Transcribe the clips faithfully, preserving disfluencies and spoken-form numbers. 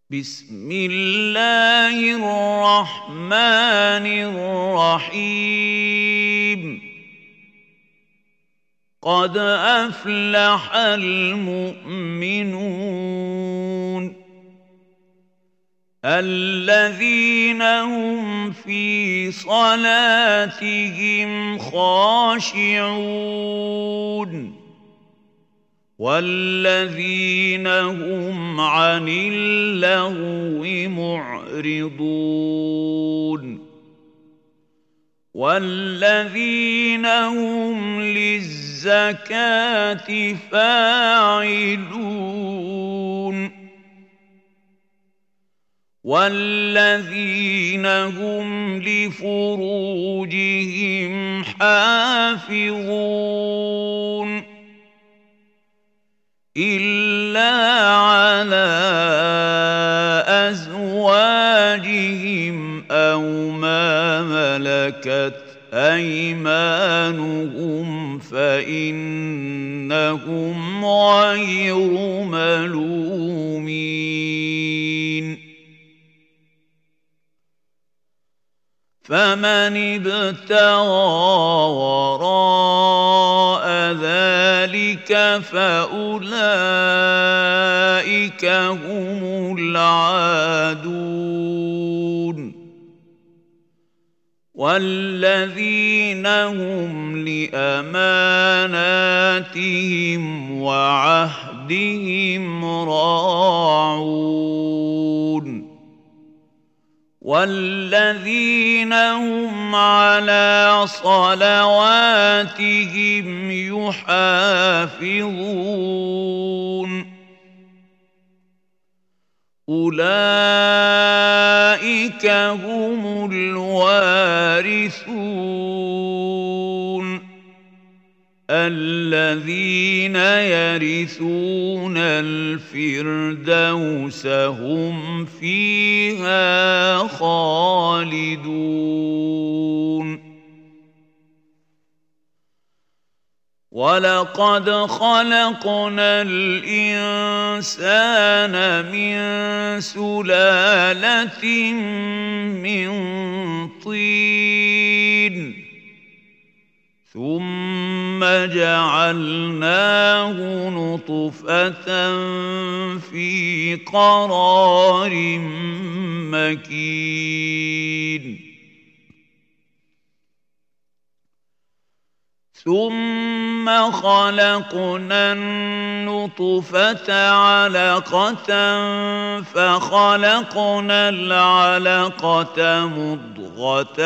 بسم الله الرحمن الرحيم قد أفلح المؤمنون الذين هم في صلاتهم خاشعون والذين هم عن اللغو معرضون والذين هم للزكاة فاعلون والذين هم لفروجهم حافظون إلا على أزواجهم أو ما ملكت أيمانهم فإنهم غير ملومين فمن ابتغى وراء ذلك فأولئك هم العادون والذين هم لأماناتهم وعهدهم راعون والذين هم على صلواتهم يحافظون أولئك هم الوارثون الذين يرثون الفردوس هم فيها خالدون ولقد خلقنا الإنسان من سلالة من طين ثم جعلناه نطفة في قرار مكين ثم خلقنا النطفة علقة فخلقنا العلقة مضغة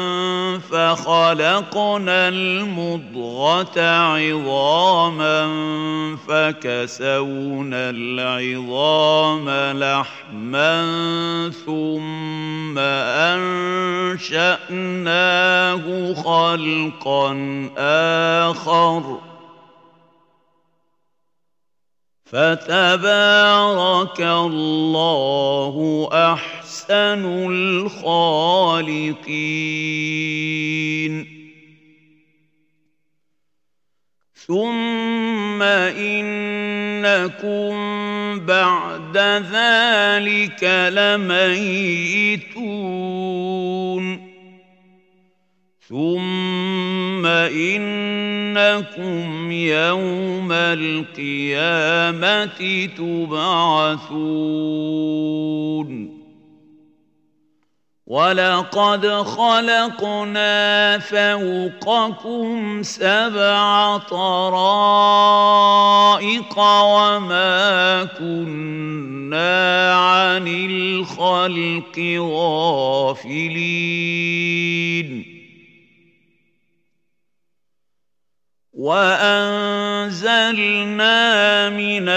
فخلقنا المضغة عظاما فكسونا العظام لحما ثم أنشأناه خلقا آخر فتبارك الله أحسن الخالقين ثم إنكم بعد ذلك لميتون ثم إنكم يوم القيامة تبعثون ولقد خلقنا فوقكم سبع طرائق وما كنا عن الخلق غافلين وأنزلنا من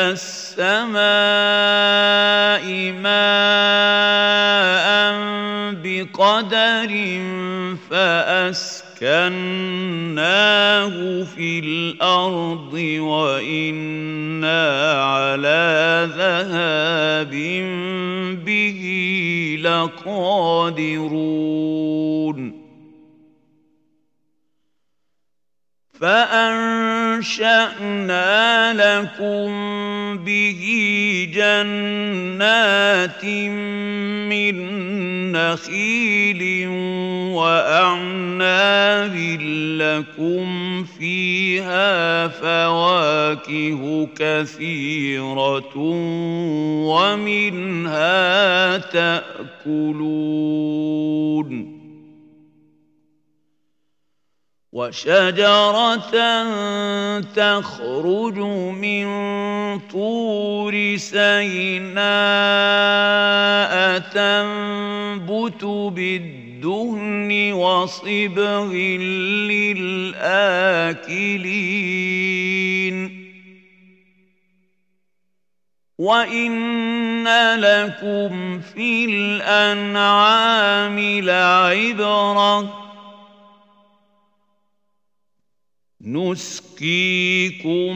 السماء ماء بقدر فأسكناه في الأرض وإنا على ذهاب به لقادرون فأنشأنا لكم به جنات من نخيل وأعناب لكم فيها فواكه كثيرة ومنها تأكلون وشجرة تخرج من طور سيناء تنبت بالدهن وصبغ للآكلين وإن لكم في الأنعام لعبرة نسقيكم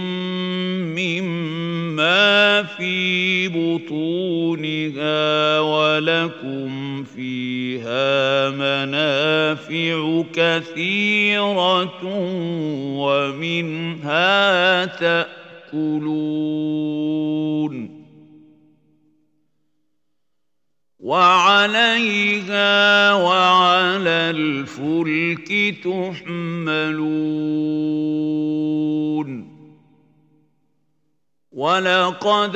مما في بطونها ولكم فيها منافع كثيرة ومنها تأكلون وعليها وعلى الفلك تحملون ولقد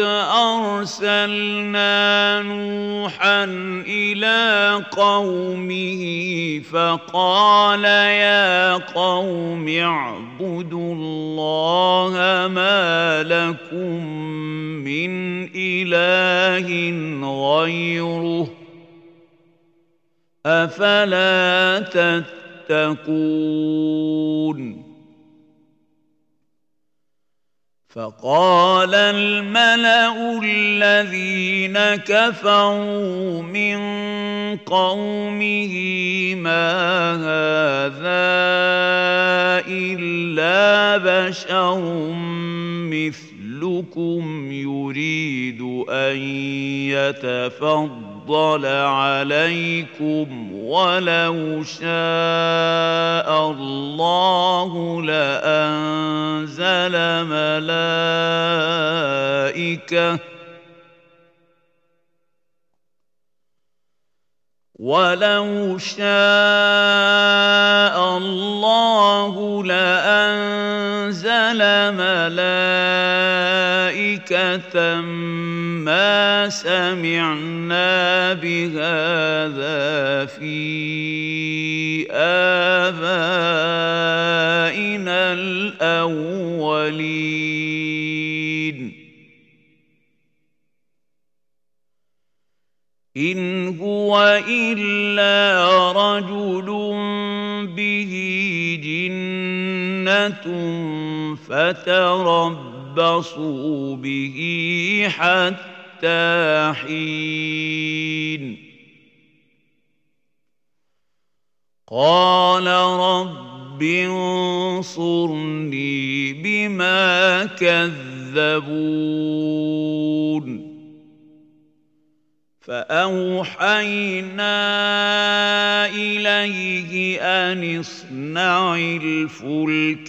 أرسلنا نوحا إلى قومه فقال يا قوم اعبدوا الله ما لكم من إله غيره أفلا تتقون فقال الملأ الذين كفروا من قومه ما هذا إلا بشر مثلكم يريد أن يتفضل عليكم ولو شاء الله لأنزل ملائكة ولو شاء الله لأنزل ملائكة ما سمعنا بهذا في آبائنا الأولين إن هو إلا رجل به جنة فتربصوا به حتى حين قال رب انصرني بما كذبون فأوحينا إليه أن اصنع الفلك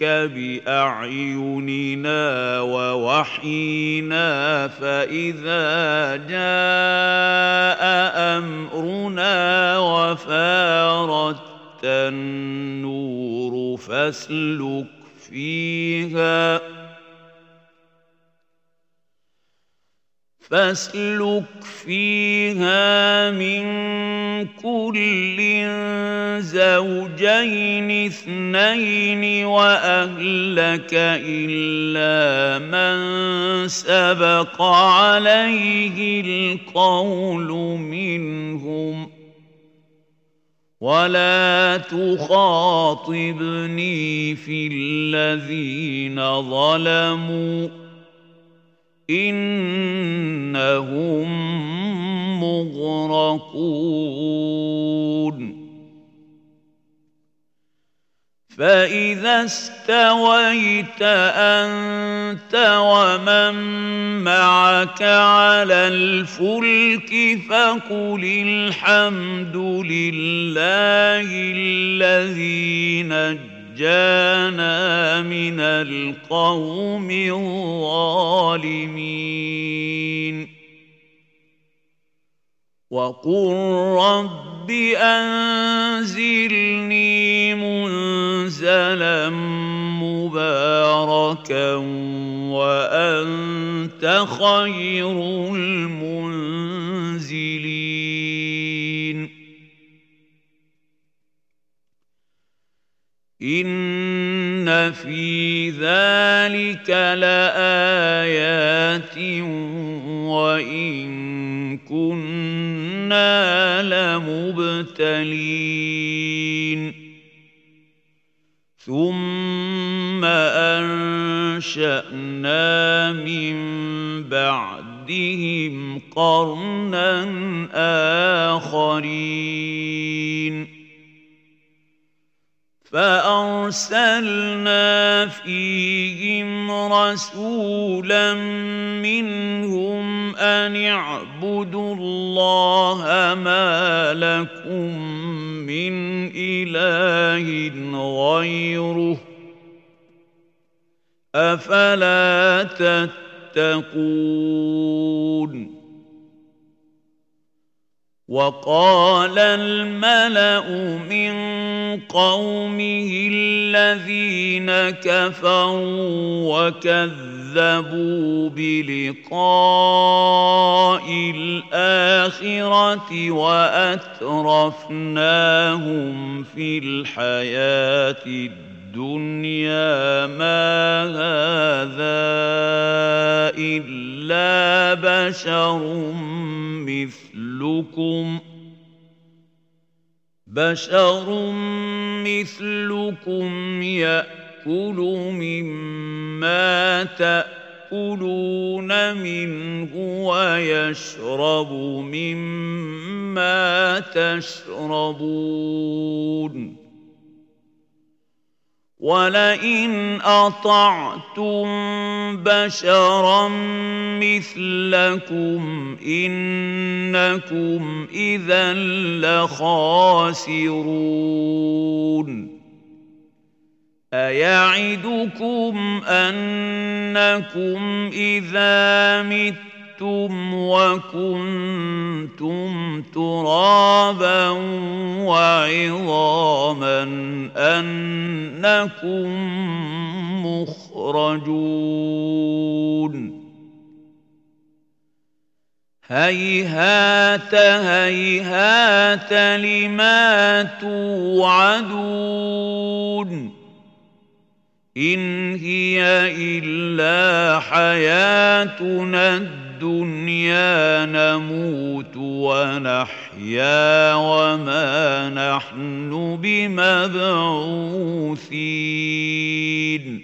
بأعيننا ووحينا فإذا جاء أمرنا وفارت النور فاسلك فيها فاسلك فيها من كل زوجين اثنين وأهلك إلا من سبق عليه القول منهم ولا تخاطبني في الذين ظلموا إنهم مغرقون فإذا استويت أنت ومن معك على الفلك فقل الحمد لله الذي نجى نجانا من القوم الظالمين وقل رب أنزلني منزلا مباركا وأنت خير المنزلين إن في ذلك لآيات وإن كنا لمبتلين ثم أنشأنا من بعدهم قرنا آخرين فأرسلنا فيهم رسولا منهم أن اعبدوا الله ما لكم من إله غيره أفلا تتقون وقال الملأ من قومه الذين كفروا وكذبوا بلقاء الآخرة وأترفناهم في الحياة الدنيا ما هذا إلا بشر مثلكم بشر مثلكم يأكل مما تأكلون منه ويشرب مما تشربون ولئن أطعتم بشرا مثلكم إنكم إذا لخاسرون أيعدكم أنكم إذا متم وكنتم ترابا وعظاما أنكم مخرجون هيهات هيهات لما توعدون إن هي إلا حياتنا الدنيا نموت ونحيا وما نحن بمبعوثين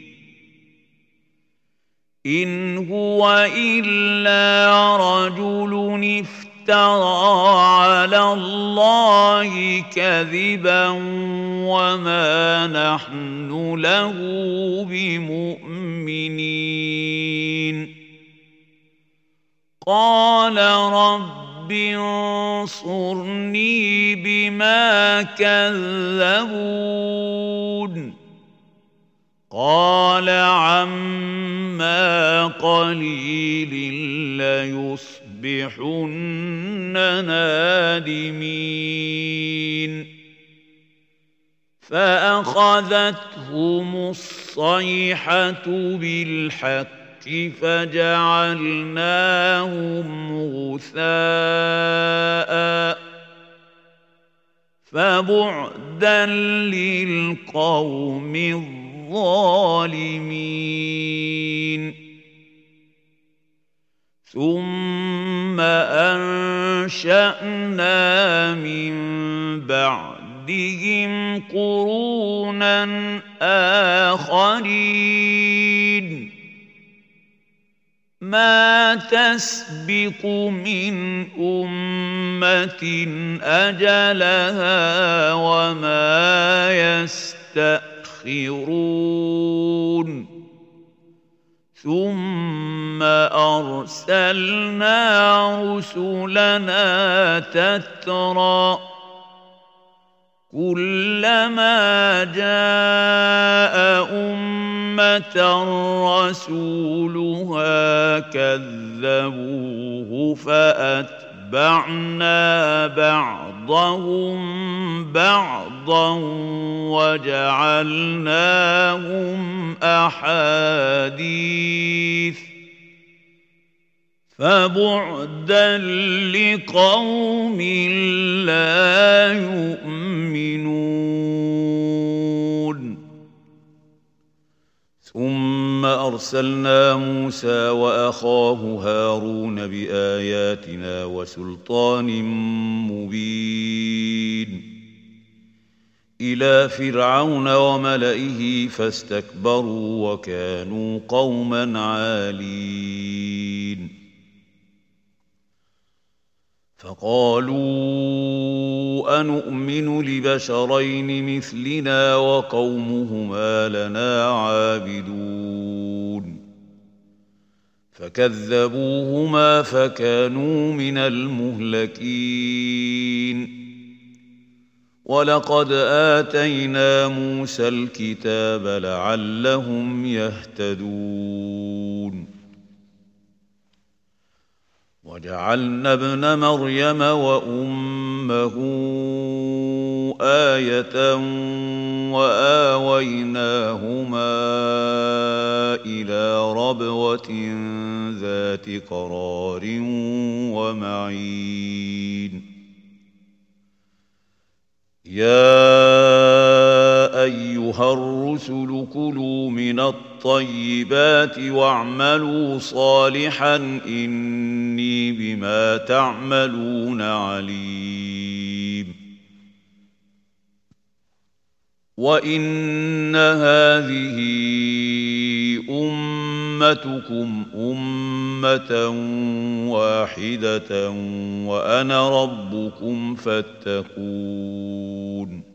إن هو إلا رجل افترى على الله كذبا وما نحن له بمؤمنين قال رب انصرني بما كذبون قال عما قليل ليصبحن نادمين فأخذتهم الصيحة بالحق فجعلناهم غثاء فبعدا للقوم الظالمين ثم أنشأنا من بعدهم قرونا آخرين ما تسبق من أمة أجلها وما يستأخرون ثم أرسلنا رسلنا تترى كلما جاء أمة رسولها كذبوه فأتبعنا بعضهم بعضا وجعلناهم أحاديث فبعدا لقوم لا يؤمنون. ثم أرسلنا موسى وأخاه هارون بآياتنا وسلطان مبين إلى فرعون وملئه فاستكبروا وكانوا قوما عالين. فقالوا أنؤمن لبشرين مثلنا وقومهما لنا عابدون فكذبوهما فكانوا من المهلكين. ولقد آتينا موسى الكتاب لعلهم يهتدون. وجعلنا ابن مريم وأمه آية وآويناهما إلى ربوة ذات قرار ومعين. يا أيها الرسل كلوا من الطيبات واعملوا صالحا إني بما تعملون عليم. وإن هذه أمتكم أمة واحدة وأنا ربكم فاتقون.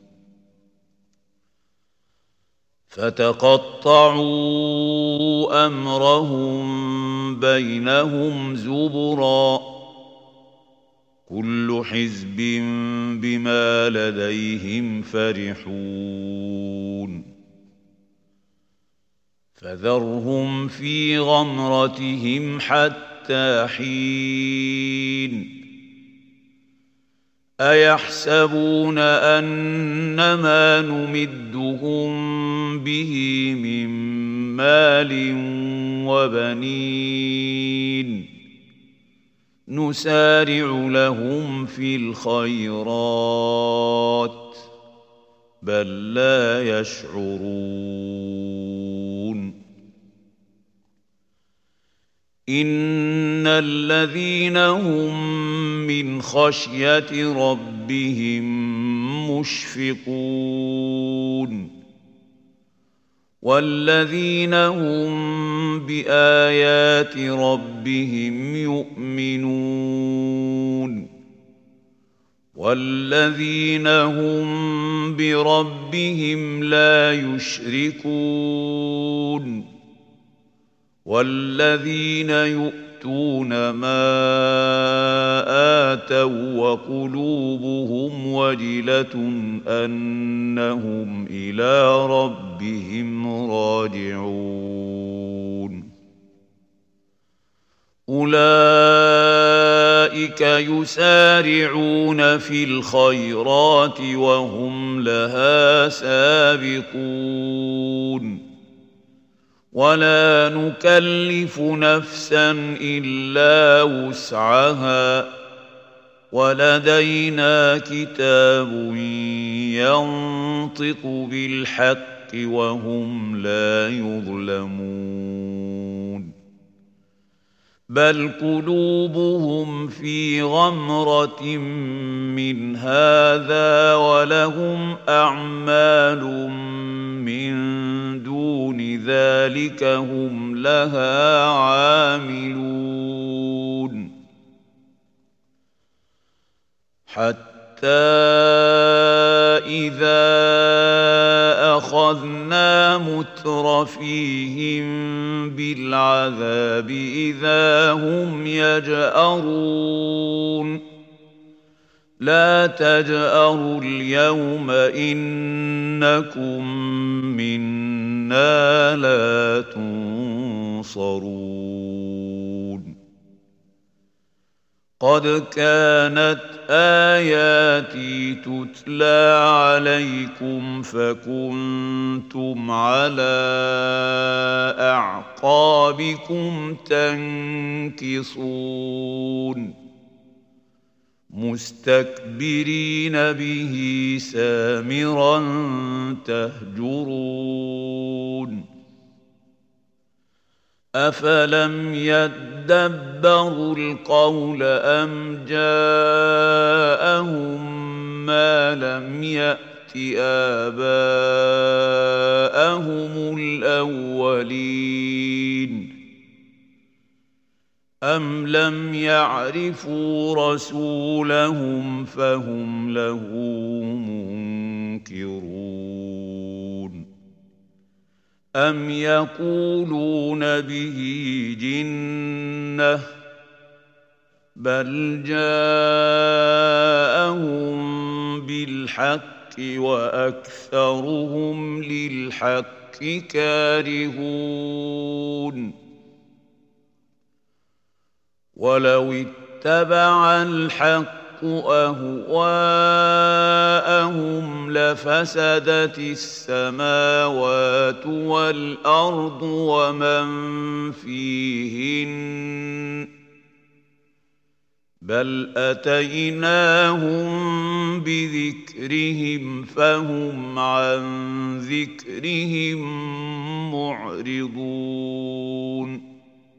فتقطعوا أمرهم بينهم زبرا كل حزب بما لديهم فرحون. فذرهم في غمرتهم حتى حين. أيحسبون أنما نمدهم به من مال وبنين نسارع لهم في الخيرات بل لا يشعرون. إن الذين هم من خشية ربهم مشفقون والذين هم بآيات ربهم يؤمنون والذين هم بربهم لا يشركون والذين يؤتون ما آتوا وقلوبهم وجلة أنهم إلى ربهم راجعون. أولئك يسارعون في الخيرات وهم لها سابقون ولا نكلف نفسا إلا وسعها ولدينا كتاب ينطق بالحق وهم لا يظلمون. بل قلوبهم في غمرة من هذا ولهم أعمال من دون ذلك هم لها عاملون. حتى إذا أخذنا مترفيهم بالعذاب إذا هم يجأرون لا تجأروا اليوم إنكم منا لا تنصرون قد كانت آياتي تتلى عليكم فكنتم على أعقابكم تنكصون مستكبرين به سامرا تهجرون أفلم يدبروا القول أم جاءهم ما لم يأت آباءهم الأولين أم لم يعرفوا رسولهم فهم له منكرون أم يقولون به جنة بل جاءهم بالحق وأكثرهم للحق كارهون ولو اتبع الحق أهواءهم لفسدت السماوات والأرض ومن فيهن بل أتيناهم بذكرهم فهم عن ذكرهم معرضون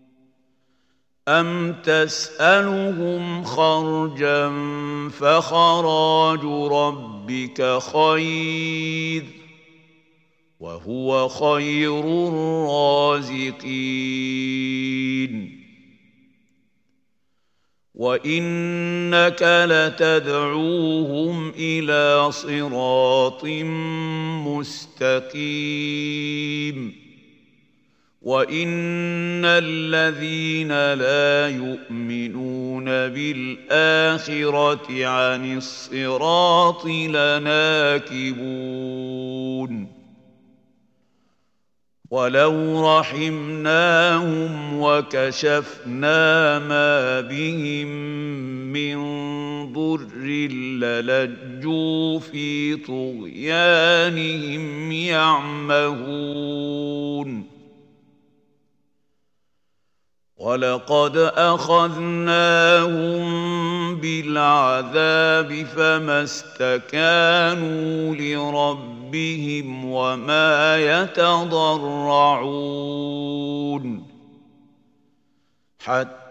أم تسألهم خرجا فخراج ربك خير وهو خير الرازقين وإنك لتدعوهم إلى صراط مستقيم وإن الذين لا يؤمنون بالآخرة عن الصراط لناكبون ولو رحمناهم وكشفنا ما بهم من ضر للجوا في طغيانهم يعمهون ولقد أخذناهم بالعذاب فما استكانوا لربهم وما يتضرعون حتى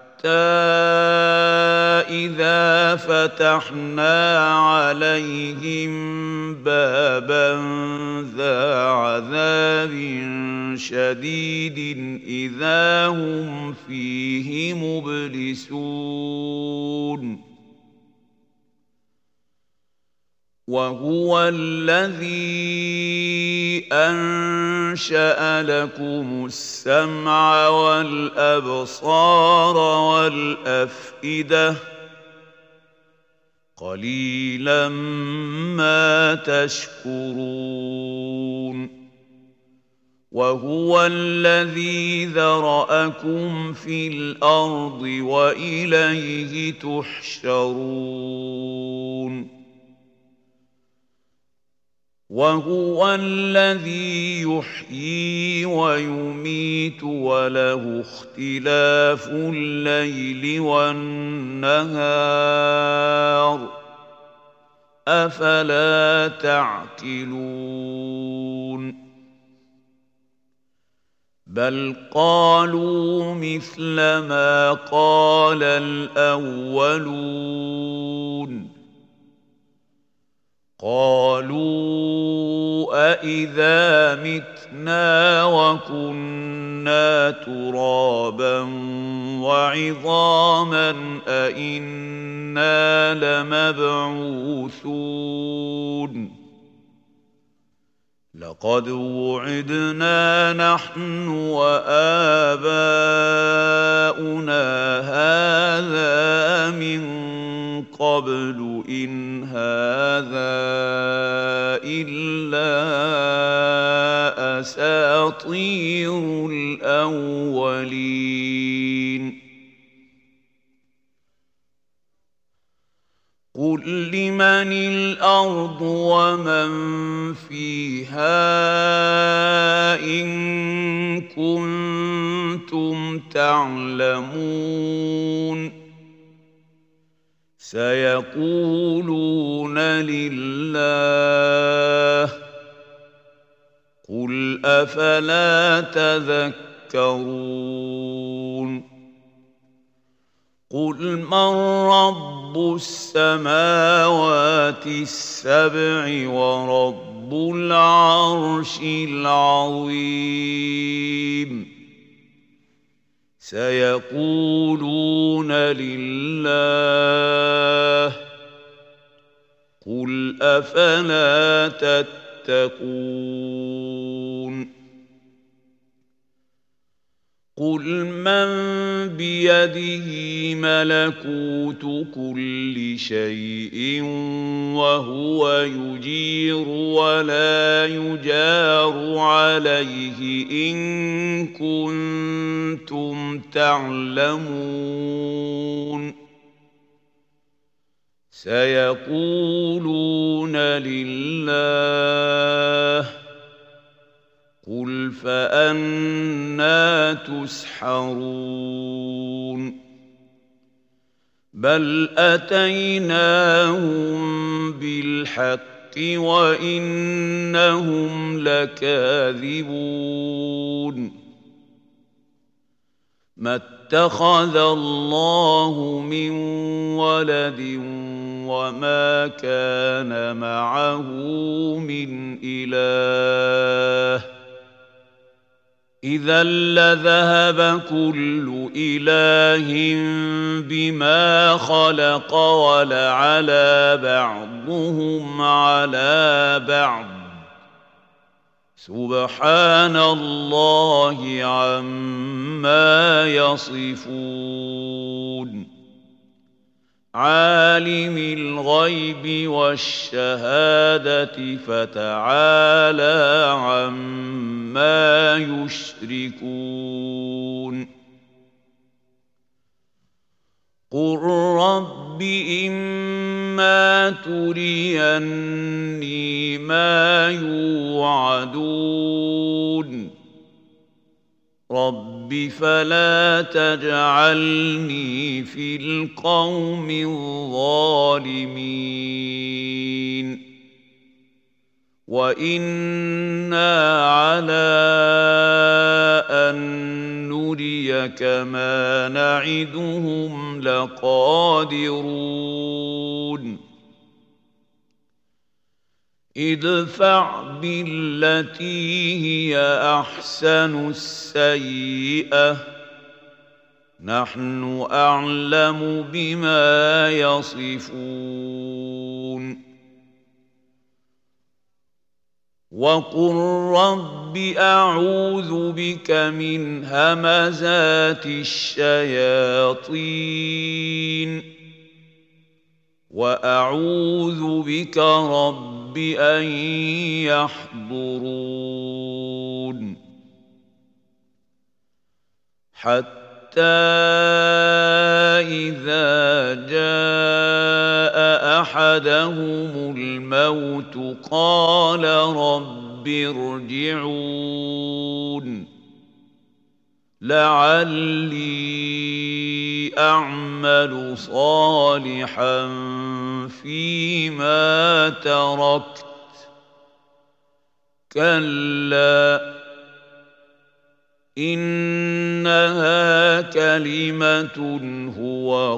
إذا فتحنا عليهم بابا ذا عذاب شديد إذا هم فيه مبلسون وهو الذي أنشأ لكم السمع والأبصار والأفئدة قليلا ما تشكرون وهو الذي ذرأكم في الأرض وإليه تحشرون وهو الذي يحيي ويميت وله اختلاف الليل والنهار أفلا تعقلون بل قالوا مثل ما قال الأولون قالوا أإذا متنا وكنا ترابا وعظاما أإنا لمبعوثون لقد وعدنا نحن وآباؤنا هذا من قبل إن هذا إلا أساطير الأولين قل لمن الأرض ومن فيها إن كنتم تعلمون سيقولون لله قل أفلا تذكرون قل من رب السماوات السبع ورب العرش العظيم سيقولون لله قل أفلا تتقون قل من بيده ملكوت كل شيء وهو يجير ولا يجار عليه إن كنتم تعلمون سيقولون لله قل فأنى تسحرون بل أتيناهم بالحق وإنهم لكاذبون ما اتخذ الله من ولد وما كان معه من إله إذا لذهب كل إله بما خلق ولعلى بعضهم على بعض سبحان الله عما يصفون عالم الغيب والشهادة فتعالى عما يشركون قل رب إما تريني ما يوعدون رب فلا تجعلني في القوم الظالمين وإنا على أن نريك ما نعدهم لقادرون ادفع بالتي هي أحسن السيئة نحن أعلم بما يصفون وقل رب أعوذ بك من همزات الشياطين وأعوذ بك رب أن يحضرون حتى إذا جاء أحدهم الموت قال رب ارجعون لعلي أعمل صالحا فيما تركت كلا إنها كلمة هو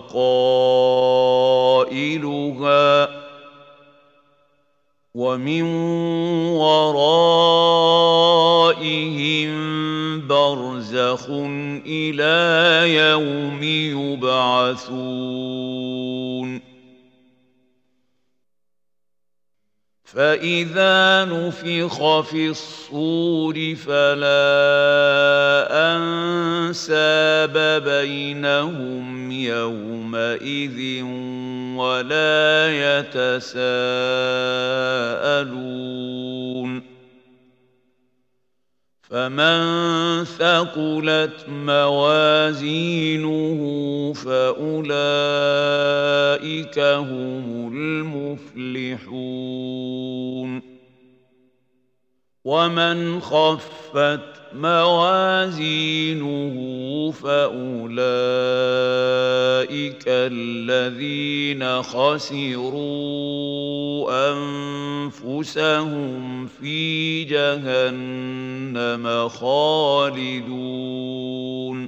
قائلها ومن ورائهم برزخ إلى يوم يبعثون فإذا نفخ في الصور فلا أنساب بينهم يومئذ ولا يتساءلون فمن ثقلت موازينه فأولئك هم المفلحون ومن خفت موازينه فأولئك الذين خسروا أنفسهم في جهنم خالدون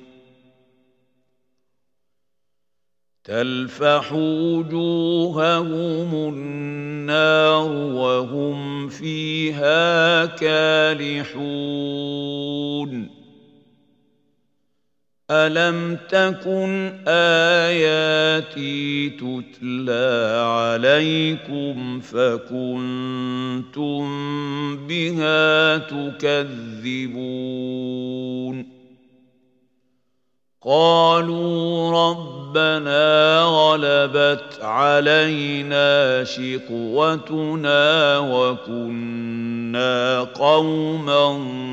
تلفح وجوههم النار وهم فيها كالحون ألم تكن آياتي تتلى عليكم فكنتم بها تكذبون قالوا ربنا غلبت علينا شقوتنا وكنا قوما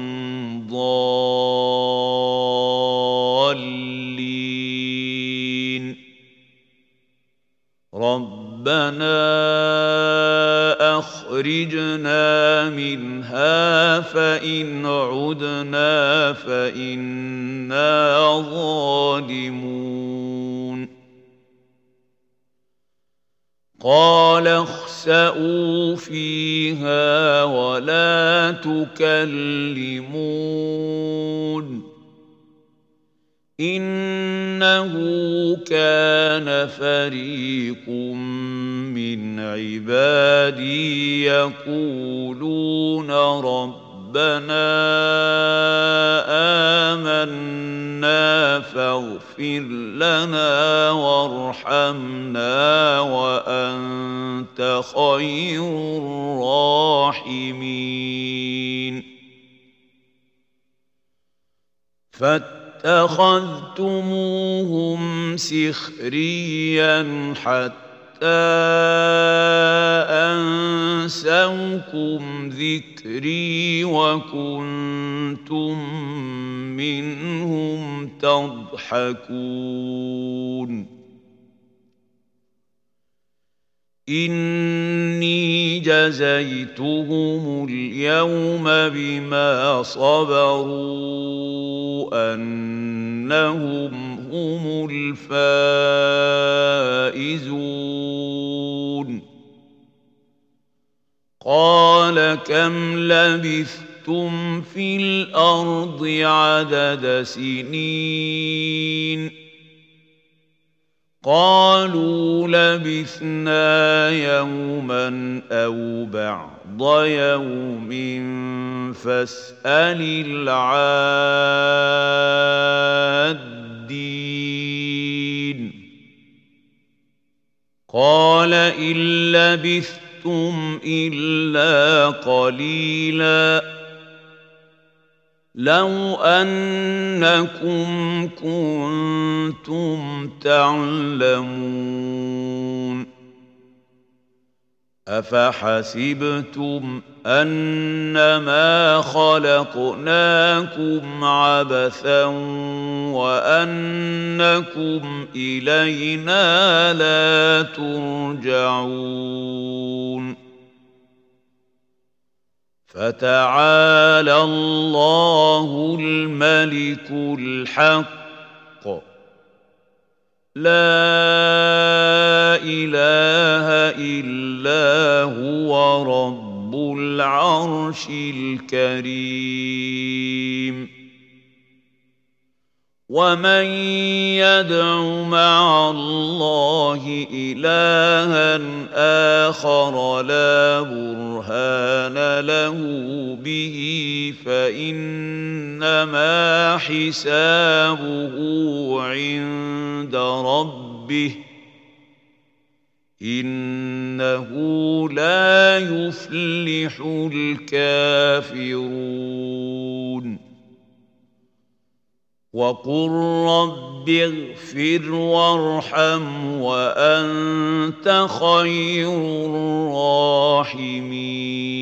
ضالين ربنا أخرجنا منها فإن عدنا فإنا ظالمون قال اخسئوا فيها ولا تكلمون إنه كان فريق من عبادي يقولون ربنا آمنا فاغفر لنا وارحمنا وأنت خير الراحمين فاتخذتموهم سخريا حتى أنسوكم ذكري وكنتم منهم تضحكون إني جزيتهم اليوم بما صبروا أنهم هم الفائزون قال كم لبثتم في الأرض عدد سنين قالوا لبثنا يوما أو بعض يوم فاسأل العادين قال إن لبثتم إلا قليلا لو أنكم كنتم تعلمون أفحسبتم أنما خلقناكم عبثا وأنكم إلينا لا ترجعون فتعالى الله الملك الحق لا إله إلا هو رب العرش الكريم ومن يدع مع الله إلها آخر لا برهان له به فإنما حسابه عند ربه إنه لا يفلح الكافرون وقل رب اغفر وارحم وأنت خير الراحمين